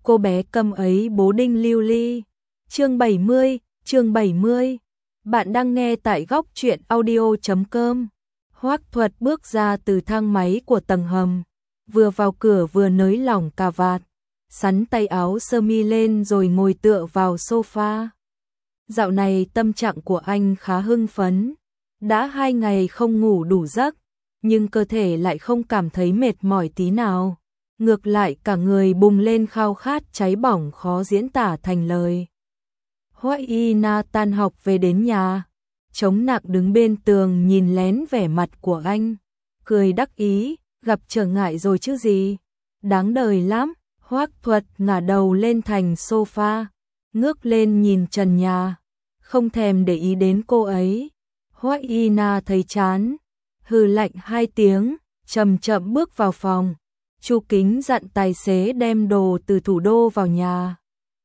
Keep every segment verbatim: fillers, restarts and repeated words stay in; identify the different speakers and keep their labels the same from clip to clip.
Speaker 1: cô bé câm ấy bố đinh lưu ly. Chương bảy mươi, chương bảy mươi. Bạn đang nghe tại góc truyện audio chấm com. Hoắc Thuật bước ra từ thang máy của tầng hầm, vừa vào cửa vừa nới lỏng cà vạt, xắn tay áo sơ mi lên rồi ngồi tựa vào sofa. Dạo này tâm trạng của anh khá hưng phấn, đã hai ngày không ngủ đủ giấc, nhưng cơ thể lại không cảm thấy mệt mỏi tí nào. Ngược lại cả người bùng lên khao khát cháy bỏng khó diễn tả thành lời. Hoắc Y Na tan học về đến nhà, chống nặng đứng bên tường nhìn lén vẻ mặt của anh, cười đắc ý, gặp trở ngại rồi chứ gì, đáng đời lắm. Hoắc Thuật ngả đầu lên thành sofa, ngước lên nhìn trần nhà, không thèm để ý đến cô ấy. Hoắc Y Na thấy chán, hừ lạnh hai tiếng, chậm chậm bước vào phòng. Chu Kính dặn tài xế đem đồ từ thủ đô vào nhà.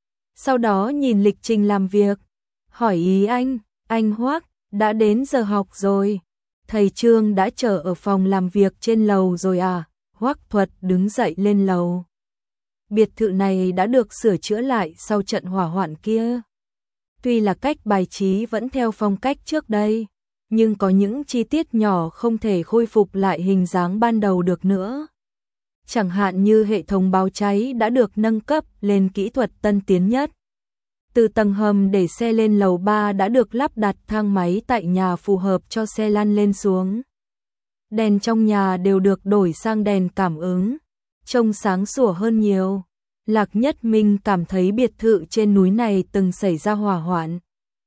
Speaker 1: Sau đó nhìn lịch trình làm việc, hỏi ý anh, anh Hoắc, đã đến giờ học rồi. Thầy Trương đã chờ ở phòng làm việc trên lầu rồi à? Hoắc Thuật đứng dậy lên lầu. Biệt thự này đã được sửa chữa lại sau trận hỏa hoạn kia. Tuy là cách bài trí vẫn theo phong cách trước đây, nhưng có những chi tiết nhỏ không thể khôi phục lại hình dáng ban đầu được nữa. Chẳng hạn như hệ thống báo cháy đã được nâng cấp lên kỹ thuật tân tiến nhất. Từ tầng hầm để xe lên lầu ba đã được lắp đặt thang máy tại nhà phù hợp cho xe lăn lên xuống. Đèn trong nhà đều được đổi sang đèn cảm ứng, trông sáng sủa hơn nhiều. Lạc Nhất Minh cảm thấy biệt thự trên núi này từng xảy ra hỏa hoạn.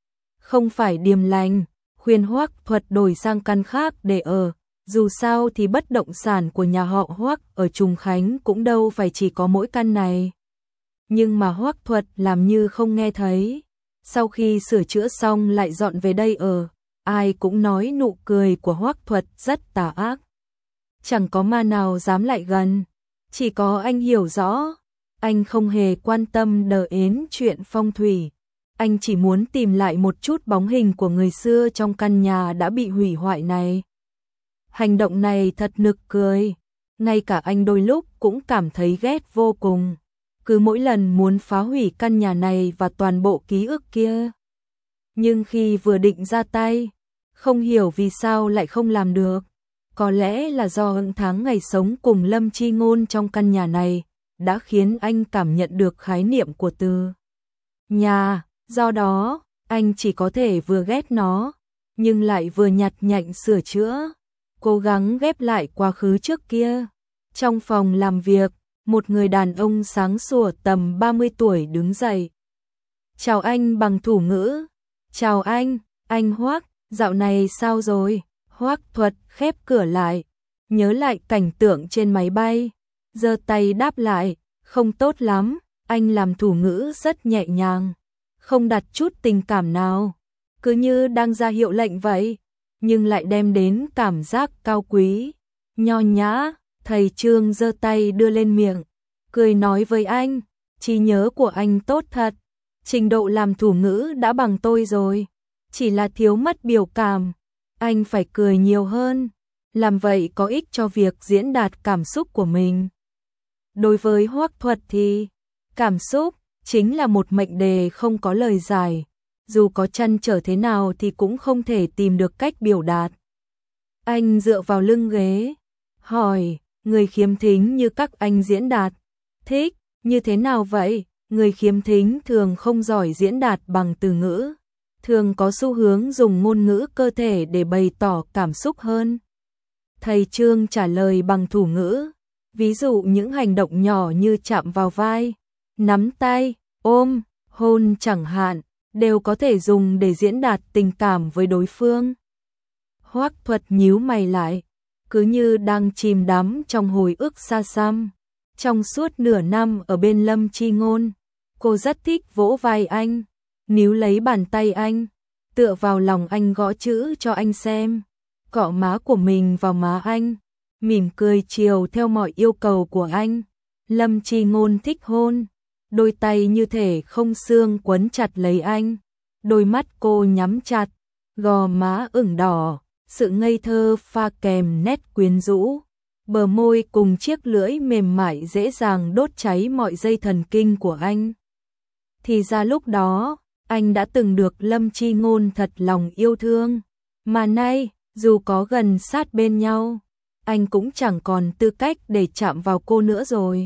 Speaker 1: Không phải điềm lành, khuyên Hoắc Thuật đổi sang căn khác để ở. Dù sao thì bất động sản của nhà họ Hoắc ở Trùng Khánh cũng đâu phải chỉ có mỗi căn này. Nhưng mà Hoắc Thuật làm như không nghe thấy. Sau khi sửa chữa xong lại dọn về đây ở, ai cũng nói nụ cười của Hoắc Thuật rất tà ác. Chẳng có ma nào dám lại gần, chỉ có anh hiểu rõ. Anh không hề quan tâm đờ ến chuyện phong thủy. Anh chỉ muốn tìm lại một chút bóng hình của người xưa trong căn nhà đã bị hủy hoại này. Hành động này thật nực cười, ngay cả anh đôi lúc cũng cảm thấy ghét vô cùng. Cứ mỗi lần muốn phá hủy căn nhà này và toàn bộ ký ức kia. Nhưng khi vừa định ra tay, không hiểu vì sao lại không làm được. Có lẽ là do những tháng ngày sống cùng Lâm Chi Ngôn trong căn nhà này đã khiến anh cảm nhận được khái niệm của từ nhà. Do đó, anh chỉ có thể vừa ghét nó, nhưng lại vừa nhặt nhạnh sửa chữa, cố gắng ghép lại quá khứ trước kia. Trong phòng làm việc, một người đàn ông sáng sủa tầm ba mươi tuổi đứng dậy. Chào anh bằng thủ ngữ. Chào anh, anh Hoắc, dạo này sao rồi? Hoắc Thuật khép cửa lại, nhớ lại cảnh tượng trên máy bay, giơ tay đáp lại, không tốt lắm. Anh làm thủ ngữ rất nhẹ nhàng, không đặt chút tình cảm nào, cứ như đang ra hiệu lệnh vậy, nhưng lại đem đến cảm giác cao quý, nho nhã. Thầy Trương giơ tay đưa lên miệng, cười nói với anh, trí nhớ của anh tốt thật, trình độ làm thủ ngữ đã bằng tôi rồi, chỉ là thiếu mất biểu cảm, anh phải cười nhiều hơn, làm vậy có ích cho việc diễn đạt cảm xúc của mình. Đối với Hoắc Thuật thì, cảm xúc chính là một mệnh đề không có lời giải, dù có trăn trở thế nào thì cũng không thể tìm được cách biểu đạt. Anh dựa vào lưng ghế, hỏi, người khiếm thính như các anh diễn đạt, thích như thế nào vậy? Người khiếm thính thường không giỏi diễn đạt bằng từ ngữ, thường có xu hướng dùng ngôn ngữ cơ thể để bày tỏ cảm xúc hơn. Thầy Trương trả lời bằng thủ ngữ, ví dụ những hành động nhỏ như chạm vào vai, nắm tay, ôm, hôn chẳng hạn, đều có thể dùng để diễn đạt tình cảm với đối phương. Hoắc Thuật nhíu mày lại, cứ như đang chìm đắm trong hồi ức xa xăm. Trong suốt nửa năm ở bên Lâm Chi Ngôn, cô rất thích vỗ vai anh, níu lấy bàn tay anh, tựa vào lòng anh gõ chữ cho anh xem, cọ má của mình vào má anh, mỉm cười chiều theo mọi yêu cầu của anh. Lâm Chi Ngôn thích hôn, đôi tay như thể không xương quấn chặt lấy anh, đôi mắt cô nhắm chặt, gò má ửng đỏ, sự ngây thơ pha kèm nét quyến rũ, bờ môi cùng chiếc lưỡi mềm mại dễ dàng đốt cháy mọi dây thần kinh của anh. Thì ra lúc đó, anh đã từng được Lâm Chi Ngôn thật lòng yêu thương, mà nay, dù có gần sát bên nhau, anh cũng chẳng còn tư cách để chạm vào cô nữa rồi.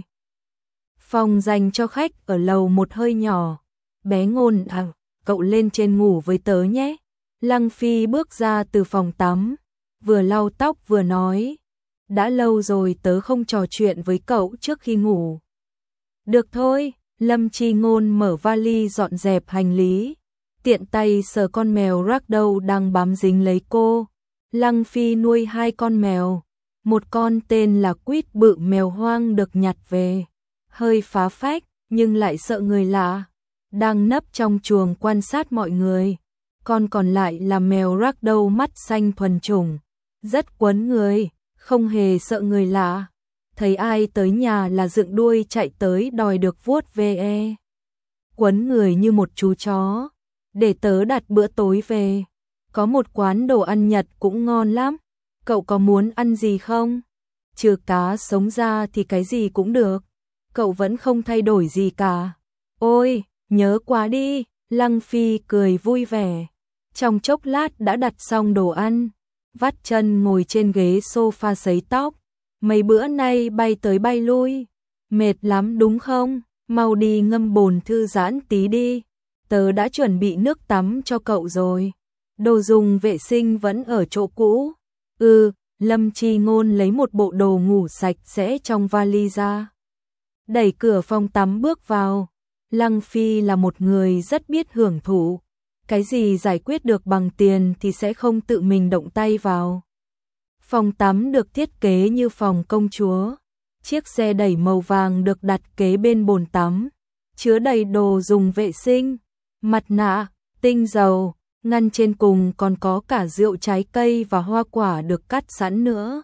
Speaker 1: Phòng dành cho khách ở lầu một hơi nhỏ. Bé Ngôn à, cậu lên trên ngủ với tớ nhé. Lăng Phi bước ra từ phòng tắm, vừa lau tóc vừa nói. Đã lâu rồi tớ không trò chuyện với cậu trước khi ngủ. Được thôi, Lâm Chi Ngôn mở vali dọn dẹp hành lý, tiện tay sờ con mèo ragdoll đang bám dính lấy cô. Lăng Phi nuôi hai con mèo, một con tên là Quýt bự mèo hoang được nhặt về, hơi phá phách nhưng lại sợ người lạ, đang nấp trong chuồng quan sát mọi người. Con còn lại là mèo ragdoll mắt xanh thuần chủng, rất quấn người, không hề sợ người lạ. Thấy ai tới nhà là dựng đuôi chạy tới đòi được vuốt ve. Quấn người như một chú chó. Để tớ đặt bữa tối về. Có một quán đồ ăn Nhật cũng ngon lắm. Cậu có muốn ăn gì không? Trừ cá sống ra thì cái gì cũng được. Cậu vẫn không thay đổi gì cả. Ôi, nhớ quá đi. Lăng Phi cười vui vẻ. Trong chốc lát đã đặt xong đồ ăn. Vắt chân ngồi trên ghế sofa sấy tóc. Mấy bữa nay bay tới bay lui, mệt lắm đúng không? Mau đi ngâm bồn thư giãn tí đi. Tớ đã chuẩn bị nước tắm cho cậu rồi. Đồ dùng vệ sinh vẫn ở chỗ cũ. Ừ, Lâm Chi Ngôn lấy một bộ đồ ngủ sạch sẽ trong vali ra. Đẩy cửa phòng tắm bước vào. Lăng Phi là một người rất biết hưởng thụ. Cái gì giải quyết được bằng tiền thì sẽ không tự mình động tay vào. Phòng tắm được thiết kế như phòng công chúa. Chiếc xe đẩy màu vàng được đặt kế bên bồn tắm, chứa đầy đồ dùng vệ sinh, mặt nạ, tinh dầu, ngăn trên cùng còn có cả rượu trái cây và hoa quả được cắt sẵn nữa.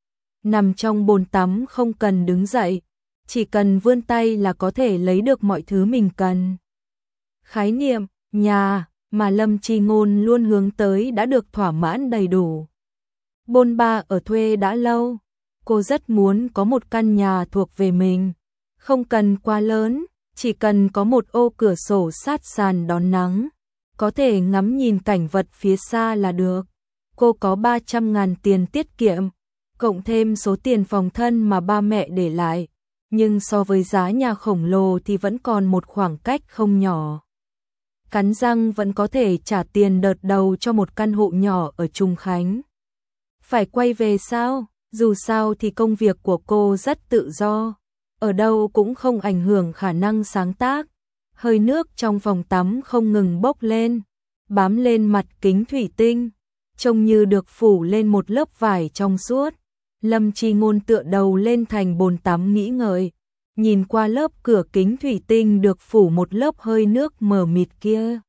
Speaker 1: Nằm trong bồn tắm không cần đứng dậy, chỉ cần vươn tay là có thể lấy được mọi thứ mình cần. Khái niệm nhà mà Lâm Chi Ngôn luôn hướng tới đã được thỏa mãn đầy đủ. Bôn ba ở thuê đã lâu, cô rất muốn có một căn nhà thuộc về mình, không cần quá lớn, chỉ cần có một ô cửa sổ sát sàn đón nắng, có thể ngắm nhìn cảnh vật phía xa là được. Cô có ba trăm ngàn tiền tiết kiệm, cộng thêm số tiền phòng thân mà ba mẹ để lại, nhưng so với giá nhà khổng lồ thì vẫn còn một khoảng cách không nhỏ. Cắn răng vẫn có thể trả tiền đợt đầu cho một căn hộ nhỏ ở Trung Khánh. Phải quay về sao? Dù sao thì công việc của cô rất tự do, ở đâu cũng không ảnh hưởng khả năng sáng tác. Hơi nước trong phòng tắm không ngừng bốc lên, bám lên mặt kính thủy tinh, trông như được phủ lên một lớp vải trong suốt. Lâm Chi Ngôn tựa đầu lên thành bồn tắm nghĩ ngợi, nhìn qua lớp cửa kính thủy tinh được phủ một lớp hơi nước mờ mịt kia.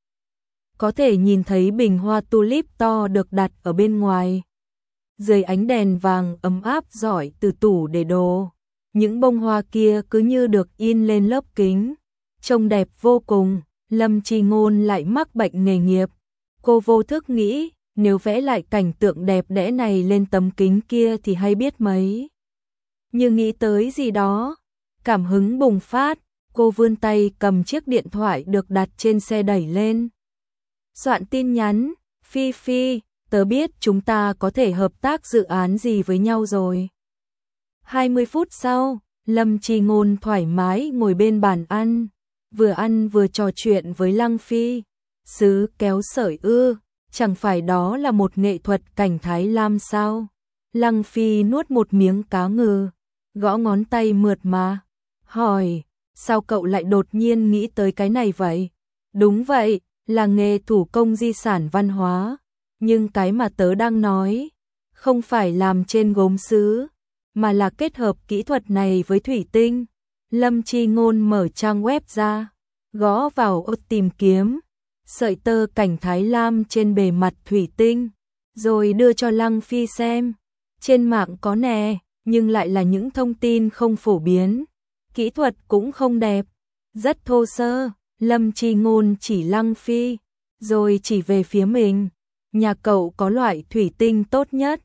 Speaker 1: Có thể nhìn thấy bình hoa tulip to được đặt ở bên ngoài. Dưới ánh đèn vàng ấm áp rọi từ tủ để đồ, những bông hoa kia cứ như được in lên lớp kính, trông đẹp vô cùng. Lâm Chi Ngôn lại mắc bệnh nghề nghiệp. Cô vô thức nghĩ, nếu vẽ lại cảnh tượng đẹp đẽ này lên tấm kính kia thì hay biết mấy. Như nghĩ tới gì đó, cảm hứng bùng phát, cô vươn tay cầm chiếc điện thoại được đặt trên xe đẩy lên. Soạn tin nhắn, Phi Phi, tớ biết chúng ta có thể hợp tác dự án gì với nhau rồi. hai mươi phút sau, Lâm Chi Ngôn thoải mái ngồi bên bàn ăn, vừa ăn vừa trò chuyện với Lăng Phi. Sứ kéo sợi ư, chẳng phải đó là một nghệ thuật cảnh Thái Lam sao? Lăng Phi nuốt một miếng cá ngừ, gõ ngón tay mượt mà, hỏi, sao cậu lại đột nhiên nghĩ tới cái này vậy? Đúng vậy, là nghề thủ công di sản văn hóa. Nhưng cái mà tớ đang nói, không phải làm trên gốm sứ, mà là kết hợp kỹ thuật này với thủy tinh. Lâm Chi Ngôn mở trang web ra, gõ vào ô tìm kiếm, sợi tơ cảnh Thái Lam trên bề mặt thủy tinh, rồi đưa cho Lăng Phi xem. Trên mạng có nè, nhưng lại là những thông tin không phổ biến, kỹ thuật cũng không đẹp, rất thô sơ. Lâm Chi Ngôn chỉ Lăng Phi, rồi chỉ về phía mình. Nhà cậu có loại thủy tinh tốt nhất,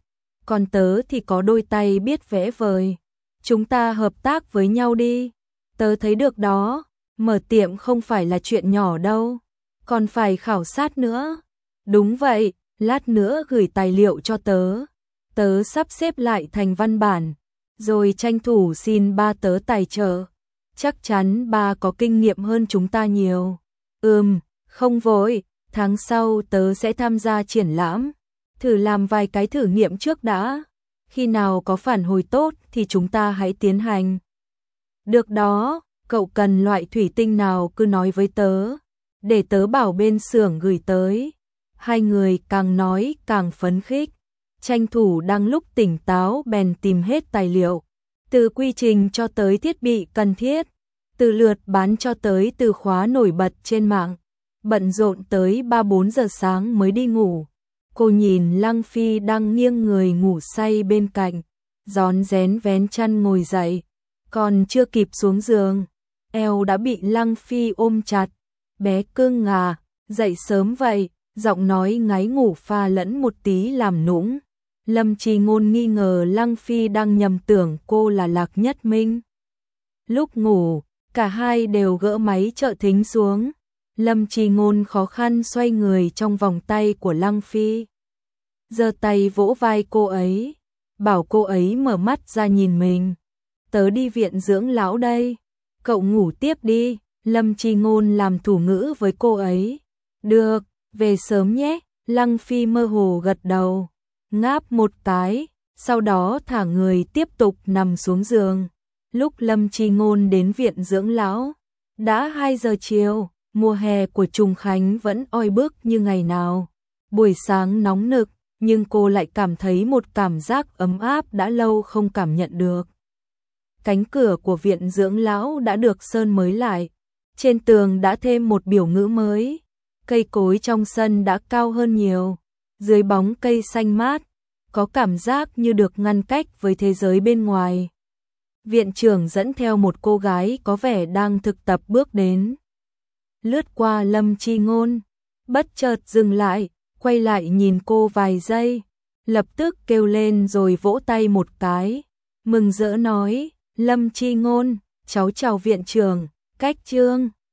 Speaker 1: còn tớ thì có đôi tay biết vẽ vời. Chúng ta hợp tác với nhau đi. Tớ thấy được đó, mở tiệm không phải là chuyện nhỏ đâu, còn phải khảo sát nữa. Đúng vậy, lát nữa gửi tài liệu cho tớ. Tớ sắp xếp lại thành văn bản, rồi tranh thủ xin ba tớ tài trợ. Chắc chắn ba có kinh nghiệm hơn chúng ta nhiều. Ừm, không vội, tháng sau tớ sẽ tham gia triển lãm. Thử làm vài cái thử nghiệm trước đã. Khi nào có phản hồi tốt thì chúng ta hãy tiến hành. Được đó, cậu cần loại thủy tinh nào cứ nói với tớ, để tớ bảo bên xưởng gửi tới. Hai người càng nói càng phấn khích, tranh thủ đang lúc tỉnh táo bèn tìm hết tài liệu, từ quy trình cho tới thiết bị cần thiết, từ lượt bán cho tới từ khóa nổi bật trên mạng. Bận rộn tới ba bốn giờ sáng mới đi ngủ. Cô nhìn Lăng Phi đang nghiêng người ngủ say bên cạnh, rón rén vén chăn ngồi dậy, còn chưa kịp xuống giường, eo đã bị Lăng Phi ôm chặt. Bé cưng à, dậy sớm vậy, giọng nói ngáy ngủ pha lẫn một tí làm nũng. Lâm Chi Ngôn nghi ngờ Lăng Phi đang nhầm tưởng cô là Lạc Nhất Minh. Lúc ngủ, cả hai đều gỡ máy trợ thính xuống. Lâm Chi Ngôn khó khăn xoay người trong vòng tay của Lăng Phi, giơ tay vỗ vai cô ấy, bảo cô ấy mở mắt ra nhìn mình. Tớ đi viện dưỡng lão đây, cậu ngủ tiếp đi. Lâm Chi Ngôn làm thủ ngữ với cô ấy. Được, về sớm nhé. Lăng Phi mơ hồ gật đầu, ngáp một cái, sau đó thả người tiếp tục nằm xuống giường. Lúc Lâm Chi Ngôn đến viện dưỡng lão, đã hai giờ chiều. Mùa hè của Trùng Khánh vẫn oi bức như ngày nào. Buổi sáng nóng nực, nhưng cô lại cảm thấy một cảm giác ấm áp đã lâu không cảm nhận được. Cánh cửa của viện dưỡng lão đã được sơn mới lại. Trên tường đã thêm một biểu ngữ mới. Cây cối trong sân đã cao hơn nhiều. Dưới bóng cây xanh mát, có cảm giác như được ngăn cách với thế giới bên ngoài. Viện trưởng dẫn theo một cô gái có vẻ đang thực tập bước đến. Lướt qua Lâm Chi Ngôn, bất chợt dừng lại, quay lại nhìn cô vài giây, lập tức kêu lên rồi vỗ tay một cái, mừng rỡ nói, Lâm Chi Ngôn, cháu chào viện trưởng, cách chương.